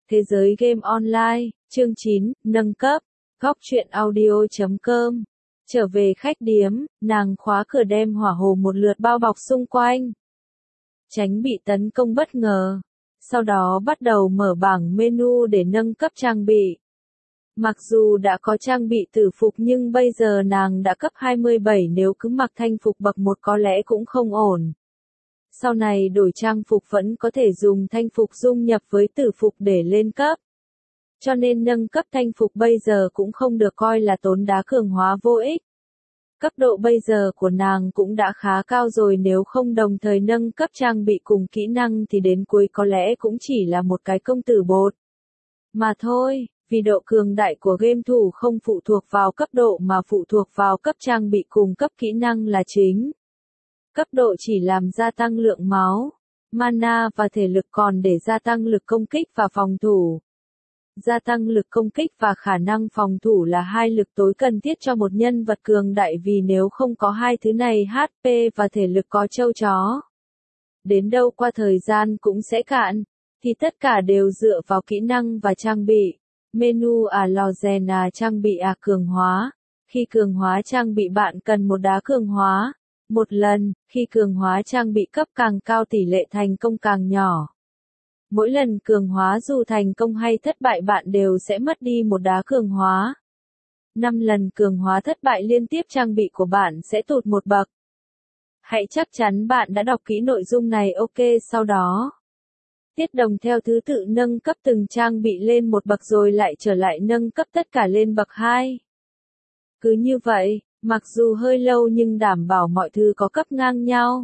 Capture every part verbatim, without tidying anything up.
Thế giới game online, chương chín, nâng cấp, góc truyện audio.com. Trở về khách điếm, nàng khóa cửa đem hỏa hồ một lượt bao bọc xung quanh. Tránh bị tấn công bất ngờ. Sau đó bắt đầu mở bảng menu để nâng cấp trang bị. Mặc dù đã có trang bị tử phục nhưng bây giờ nàng đã cấp hai mươi bảy, nếu cứ mặc thanh phục bậc một có lẽ cũng không ổn. Sau này đổi trang phục vẫn có thể dùng thanh phục dung nhập với tử phục để lên cấp. Cho nên nâng cấp thanh phục bây giờ cũng không được coi là tốn đá cường hóa vô ích. Cấp độ bây giờ của nàng cũng đã khá cao rồi, nếu không đồng thời nâng cấp trang bị cùng kỹ năng thì đến cuối có lẽ cũng chỉ là một cái công tử bột. Mà thôi, vì độ cường đại của game thủ không phụ thuộc vào cấp độ mà phụ thuộc vào cấp trang bị cùng cấp kỹ năng là chính. Cấp độ chỉ làm gia tăng lượng máu, mana và thể lực, còn để gia tăng lực công kích và phòng thủ. Gia tăng lực công kích và khả năng phòng thủ là hai lực tối cần thiết cho một nhân vật cường đại, vì nếu không có hai thứ này hát pê và thể lực có trâu chó. Đến đâu qua thời gian cũng sẽ cạn, thì tất cả đều dựa vào kỹ năng và trang bị. Menu à lò rèn à trang bị à cường hóa. Khi cường hóa trang bị bạn cần một đá cường hóa. Một lần, khi cường hóa trang bị cấp càng cao tỷ lệ thành công càng nhỏ. Mỗi lần cường hóa dù thành công hay thất bại bạn đều sẽ mất đi một đá cường hóa. năm lần cường hóa thất bại liên tiếp trang bị của bạn sẽ tụt một bậc. Hãy chắc chắn bạn đã đọc kỹ nội dung này. Ok, sau đó Tiết Đồng theo thứ tự nâng cấp từng trang bị lên một bậc rồi lại trở lại nâng cấp tất cả lên bậc hai. Cứ như vậy, mặc dù hơi lâu nhưng đảm bảo mọi thứ có cấp ngang nhau.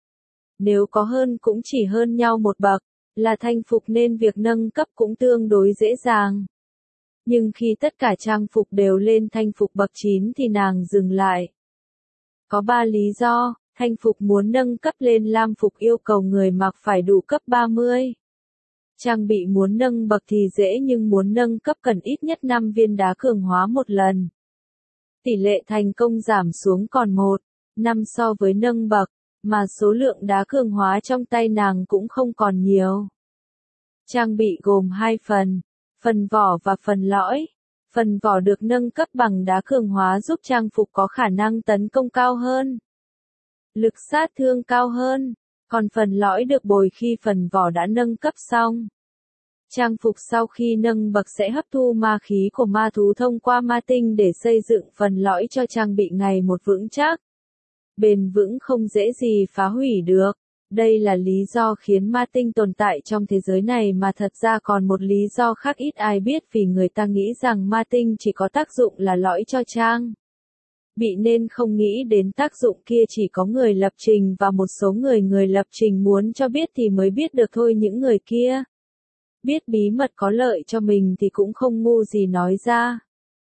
Nếu có hơn cũng chỉ hơn nhau một bậc, là thanh phục, nên việc nâng cấp cũng tương đối dễ dàng. Nhưng khi tất cả trang phục đều lên thanh phục bậc chín thì nàng dừng lại. Có ba lý do. Thanh phục muốn nâng cấp lên lam phục yêu cầu người mặc phải đủ cấp ba mươi. Trang bị muốn nâng bậc thì dễ, nhưng muốn nâng cấp cần ít nhất năm viên đá cường hóa một lần. Tỷ lệ thành công giảm xuống còn một phẩy năm so với nâng bậc, mà số lượng đá cường hóa trong tay nàng cũng không còn nhiều. Trang bị gồm hai phần, phần vỏ và phần lõi. Phần vỏ được nâng cấp bằng đá cường hóa giúp trang phục có khả năng tấn công cao hơn, lực sát thương cao hơn, còn phần lõi được bồi khi phần vỏ đã nâng cấp xong. Trang phục sau khi nâng bậc sẽ hấp thu ma khí của ma thú thông qua ma tinh để xây dựng phần lõi cho trang bị ngày một vững chắc. Bền vững, không dễ gì phá hủy được. Đây là lý do khiến ma tinh tồn tại trong thế giới này, mà thật ra còn một lý do khác ít ai biết, vì người ta nghĩ rằng ma tinh chỉ có tác dụng là lõi cho trang bị nên không nghĩ đến tác dụng kia chỉ có người lập trình và một số người người lập trình muốn cho biết thì mới biết được thôi. Những người kia biết bí mật có lợi cho mình thì cũng không ngu gì nói ra.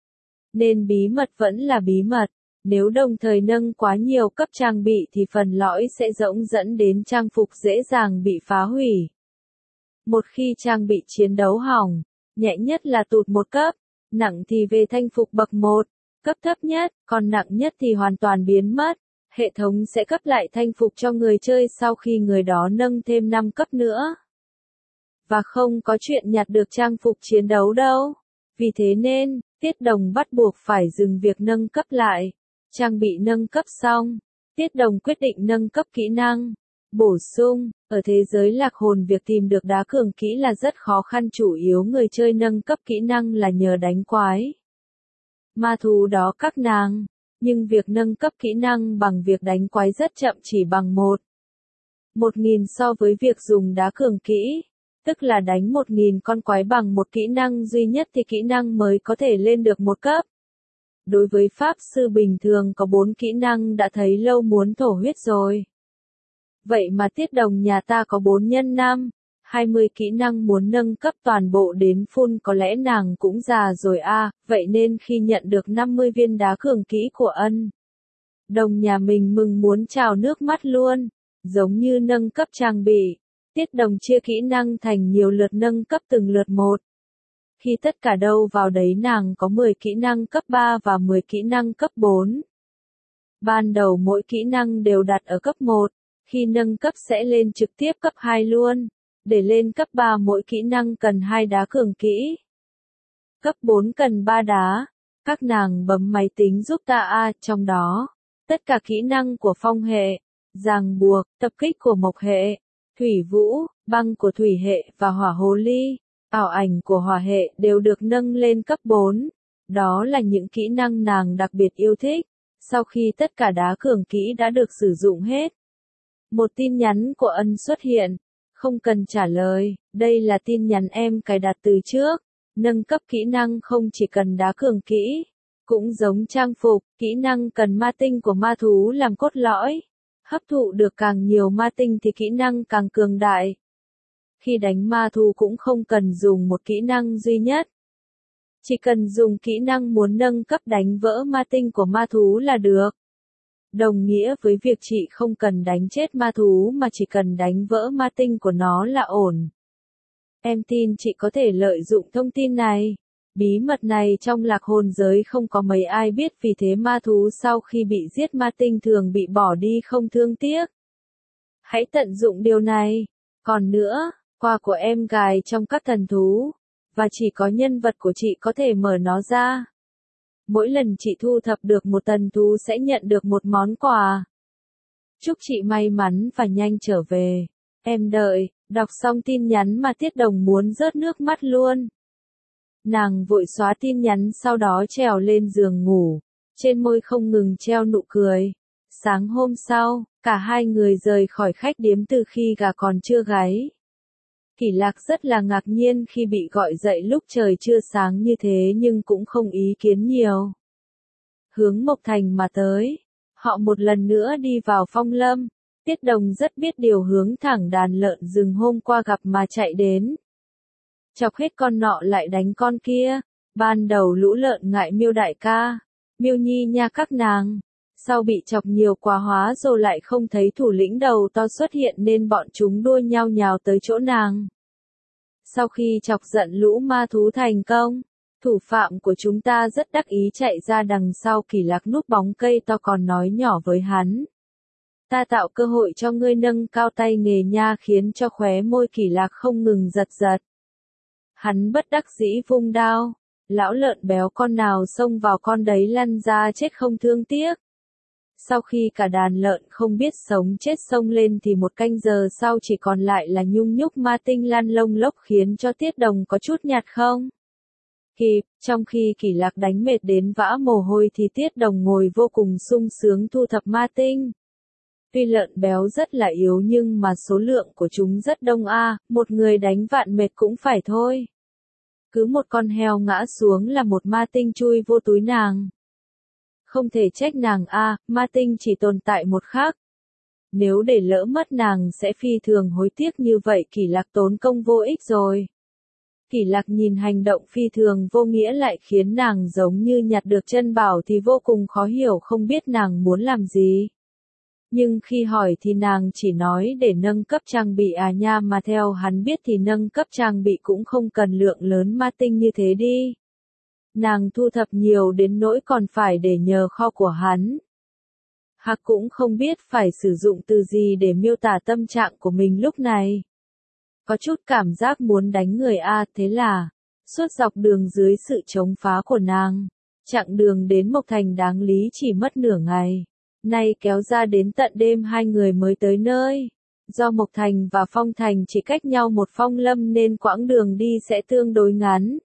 Nên bí mật vẫn là bí mật. Nếu đồng thời nâng quá nhiều cấp trang bị thì phần lõi sẽ rỗng, dẫn đến trang phục dễ dàng bị phá hủy. Một khi trang bị chiến đấu hỏng, nhẹ nhất là tụt một cấp, nặng thì về thanh phục bậc một, cấp thấp nhất, còn nặng nhất thì hoàn toàn biến mất. Hệ thống sẽ cấp lại thanh phục cho người chơi sau khi người đó nâng thêm năm cấp nữa. Và không có chuyện nhặt được trang phục chiến đấu đâu. Vì thế nên, Tiết Đồng bắt buộc phải dừng việc nâng cấp lại. Trang bị nâng cấp xong, Tiết Đồng quyết định nâng cấp kỹ năng. Bổ sung, ở thế giới lạc hồn việc tìm được đá cường kỹ là rất khó khăn, chủ yếu người chơi nâng cấp kỹ năng là nhờ đánh quái ma thú đó các nàng. Nhưng việc nâng cấp kỹ năng bằng việc đánh quái rất chậm, chỉ bằng một một nghìn so với việc dùng đá cường kỹ. Tức là đánh một nghìn con quái bằng một kỹ năng duy nhất thì kỹ năng mới có thể lên được một cấp. Đối với pháp sư bình thường có bốn kỹ năng đã thấy lâu muốn thổ huyết rồi. Vậy mà Tiết Đồng nhà ta có bốn nhân năm, hai mươi kỹ năng muốn nâng cấp toàn bộ đến full, có lẽ nàng cũng già rồi a. À, vậy nên khi nhận được năm mươi viên đá cường kỹ của ân Đồng nhà mình mừng muốn trào nước mắt luôn. Giống như nâng cấp trang bị, Tiết Đồng chia kỹ năng thành nhiều lượt nâng cấp từng lượt một. Khi tất cả đâu vào đấy nàng có mười kỹ năng cấp ba và mười kỹ năng cấp bốn. Ban đầu mỗi kỹ năng đều đặt ở cấp một, khi nâng cấp sẽ lên trực tiếp cấp hai luôn. Để lên cấp ba mỗi kỹ năng cần hai đá cường kỹ. Cấp bốn cần ba đá. Các nàng bấm máy tính giúp ta a, trong đó, tất cả kỹ năng của phong hệ, ràng buộc, tập kích của mộc hệ, thủy vũ, băng của thủy hệ và hỏa hồ ly, ảo ảnh của hỏa hệ đều được nâng lên cấp bốn. Đó là những kỹ năng nàng đặc biệt yêu thích. Sau khi tất cả đá cường kỹ đã được sử dụng hết, một tin nhắn của Ân xuất hiện. Không cần trả lời, đây là tin nhắn em cài đặt từ trước. Nâng cấp kỹ năng không chỉ cần đá cường kỹ, cũng giống trang phục, kỹ năng cần ma tinh của ma thú làm cốt lõi. Hấp thụ được càng nhiều ma tinh thì kỹ năng càng cường đại. Khi đánh ma thú cũng không cần dùng một kỹ năng duy nhất. Chỉ cần dùng kỹ năng muốn nâng cấp đánh vỡ ma tinh của ma thú là được. Đồng nghĩa với việc chị không cần đánh chết ma thú mà chỉ cần đánh vỡ ma tinh của nó là ổn. Em tin chị có thể lợi dụng thông tin này. Bí mật này trong lạc hồn giới không có mấy ai biết, vì thế ma thú sau khi bị giết ma tinh thường bị bỏ đi không thương tiếc. Hãy tận dụng điều này. Còn nữa, quà của em gài trong các thần thú, và chỉ có nhân vật của chị có thể mở nó ra. Mỗi lần chị thu thập được một thần thú sẽ nhận được một món quà. Chúc chị may mắn và nhanh trở về. Em đợi. Đọc xong tin nhắn mà Tiết Đồng muốn rớt nước mắt luôn. Nàng vội xóa tin nhắn, sau đó trèo lên giường ngủ. Trên môi không ngừng treo nụ cười. Sáng hôm sau, cả hai người rời khỏi khách điếm từ khi gà còn chưa gáy. Kỷ Lạc rất là ngạc nhiên khi bị gọi dậy lúc trời chưa sáng như thế, nhưng cũng không ý kiến nhiều. Hướng Mộc Thành mà tới. Họ một lần nữa đi vào phong lâm. Tiết Đồng rất biết điều, hướng thẳng đàn lợn rừng hôm qua gặp mà chạy đến. Chọc hết con nọ lại đánh con kia. Ban đầu lũ lợn ngại Miêu đại ca, Miêu Nhi nha các nàng. Sau bị chọc nhiều quá hóa rồi lại không thấy thủ lĩnh đầu to xuất hiện nên bọn chúng đua nhau nhào tới chỗ nàng. Sau khi chọc giận lũ ma thú thành công, thủ phạm của chúng ta rất đắc ý chạy ra đằng sau Kỷ Lạc núp bóng cây to còn nói nhỏ với hắn. Ta tạo cơ hội cho ngươi nâng cao tay nghề nha, khiến cho khóe môi Kỷ Lạc không ngừng giật giật. Hắn bất đắc dĩ vung đao. Lão lợn béo con nào xông vào con đấy lăn ra chết không thương tiếc. Sau khi cả đàn lợn không biết sống chết xông lên thì một canh giờ sau chỉ còn lại là nhung nhúc ma tinh lăn lông lốc, khiến cho Tiết Đồng có chút nhạt không kịp. Trong khi Kỷ Lạc đánh mệt đến vã mồ hôi thì Tiết Đồng ngồi vô cùng sung sướng thu thập ma tinh. Tuy lợn béo rất là yếu nhưng mà số lượng của chúng rất đông a, một người đánh vạn mệt cũng phải thôi. Cứ một con heo ngã xuống là một ma tinh chui vô túi nàng. Không thể trách nàng a, ma tinh chỉ tồn tại một khắc. Nếu để lỡ mất nàng sẽ phi thường hối tiếc, như vậy Kỷ Lạc tốn công vô ích rồi. Kỷ Lạc nhìn hành động phi thường vô nghĩa lại khiến nàng giống như nhặt được chân bảo thì vô cùng khó hiểu, không biết nàng muốn làm gì. Nhưng khi hỏi thì nàng chỉ nói để nâng cấp trang bị à nha, mà theo hắn biết thì nâng cấp trang bị cũng không cần lượng lớn ma tinh như thế đi. Nàng thu thập nhiều đến nỗi còn phải để nhờ kho của hắn. Hạc cũng không biết phải sử dụng từ gì để miêu tả tâm trạng của mình lúc này. Có chút cảm giác muốn đánh người a, thế là, suốt dọc đường dưới sự chống phá của nàng, chặng đường đến Mộc Thành đáng lý chỉ mất nửa ngày. Nay kéo ra đến tận đêm hai người mới tới nơi. Do Mộc Thành và Phong Thành chỉ cách nhau một phong lâm nên quãng đường đi sẽ tương đối ngắn.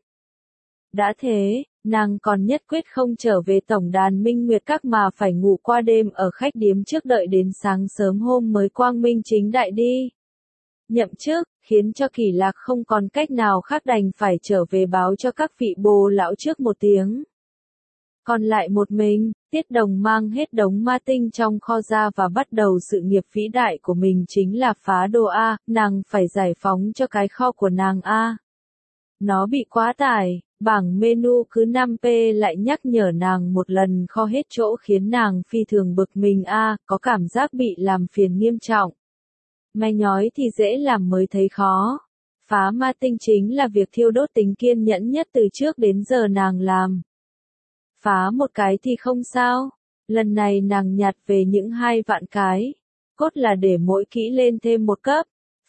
Đã thế, nàng còn nhất quyết không trở về tổng đàn Minh Nguyệt Các mà phải ngủ qua đêm ở khách điếm trước, đợi đến sáng sớm hôm mới quang minh chính đại đi. Nhậm chức, khiến cho Kỷ Lạc không còn cách nào khác đành phải trở về báo cho các vị bồ lão trước một tiếng. Còn lại một mình, Tiết Đồng mang hết đống ma tinh trong kho ra và bắt đầu sự nghiệp vĩ đại của mình, chính là phá đồ A, nàng phải giải phóng cho cái kho của nàng A. Nó bị quá tải, bảng menu cứ năm p lại nhắc nhở nàng một lần kho hết chỗ, khiến nàng phi thường bực mình A, có cảm giác bị làm phiền nghiêm trọng. May nhói thì dễ làm mới thấy khó. Phá ma tinh chính là việc thiêu đốt tính kiên nhẫn nhất từ trước đến giờ nàng làm. Phá một cái thì không sao. Lần này nàng nhặt về những hai vạn cái. Cốt là để mỗi kỹ lên thêm một cấp.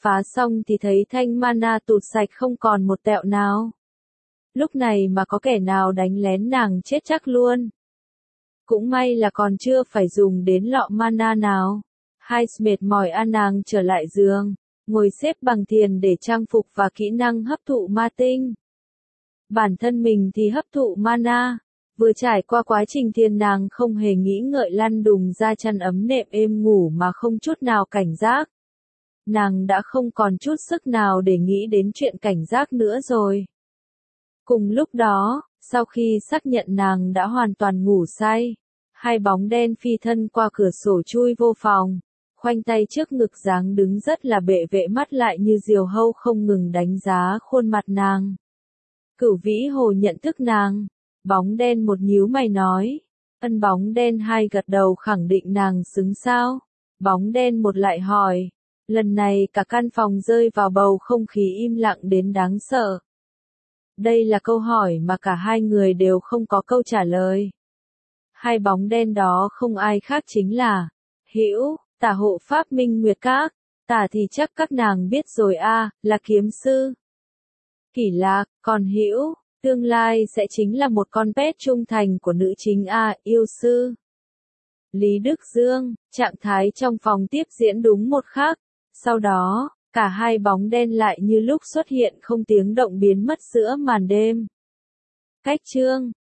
phá xong thì thấy thanh mana tụt sạch không còn một tẹo nào. Lúc này mà có kẻ nào đánh lén nàng chết chắc luôn. Cũng may là còn chưa phải dùng đến lọ mana nào. Hai mệt mỏi a nàng trở lại giường, ngồi xếp bằng thiền để trang phục và kỹ năng hấp thụ ma tinh. Bản thân mình thì hấp thụ mana. Vừa trải qua quá trình thiền nàng không hề nghĩ ngợi lăn đùng ra chăn ấm nệm êm ngủ mà không chút nào cảnh giác. Nàng đã không còn chút sức nào để nghĩ đến chuyện cảnh giác nữa rồi. Cùng lúc đó, sau khi xác nhận nàng đã hoàn toàn ngủ say, hai bóng đen phi thân qua cửa sổ chui vô phòng, khoanh tay trước ngực dáng đứng rất là bệ vệ, mắt lại như diều hâu không ngừng đánh giá khuôn mặt nàng. Cửu Vĩ Hồ nhận thức nàng, bóng đen một nhíu mày nói, ân bóng đen hai gật đầu khẳng định nàng xứng sao, bóng đen một lại hỏi, lần này cả căn phòng rơi vào bầu không khí im lặng đến đáng sợ. Đây là câu hỏi mà cả hai người đều không có câu trả lời. Hai bóng đen đó không ai khác chính là Hữu, Tả hộ pháp Minh Nguyệt Các, Tả thì chắc các nàng biết rồi a, là kiếm sư. Kỷ Lạc, còn Hữu, tương lai sẽ chính là một con pet trung thành của nữ chính a, yêu sư. Lý Đức Dương, trạng thái trong phòng tiếp diễn đúng một khắc, sau đó, cả hai bóng đen lại như lúc xuất hiện không tiếng động biến mất giữa màn đêm. Cách chương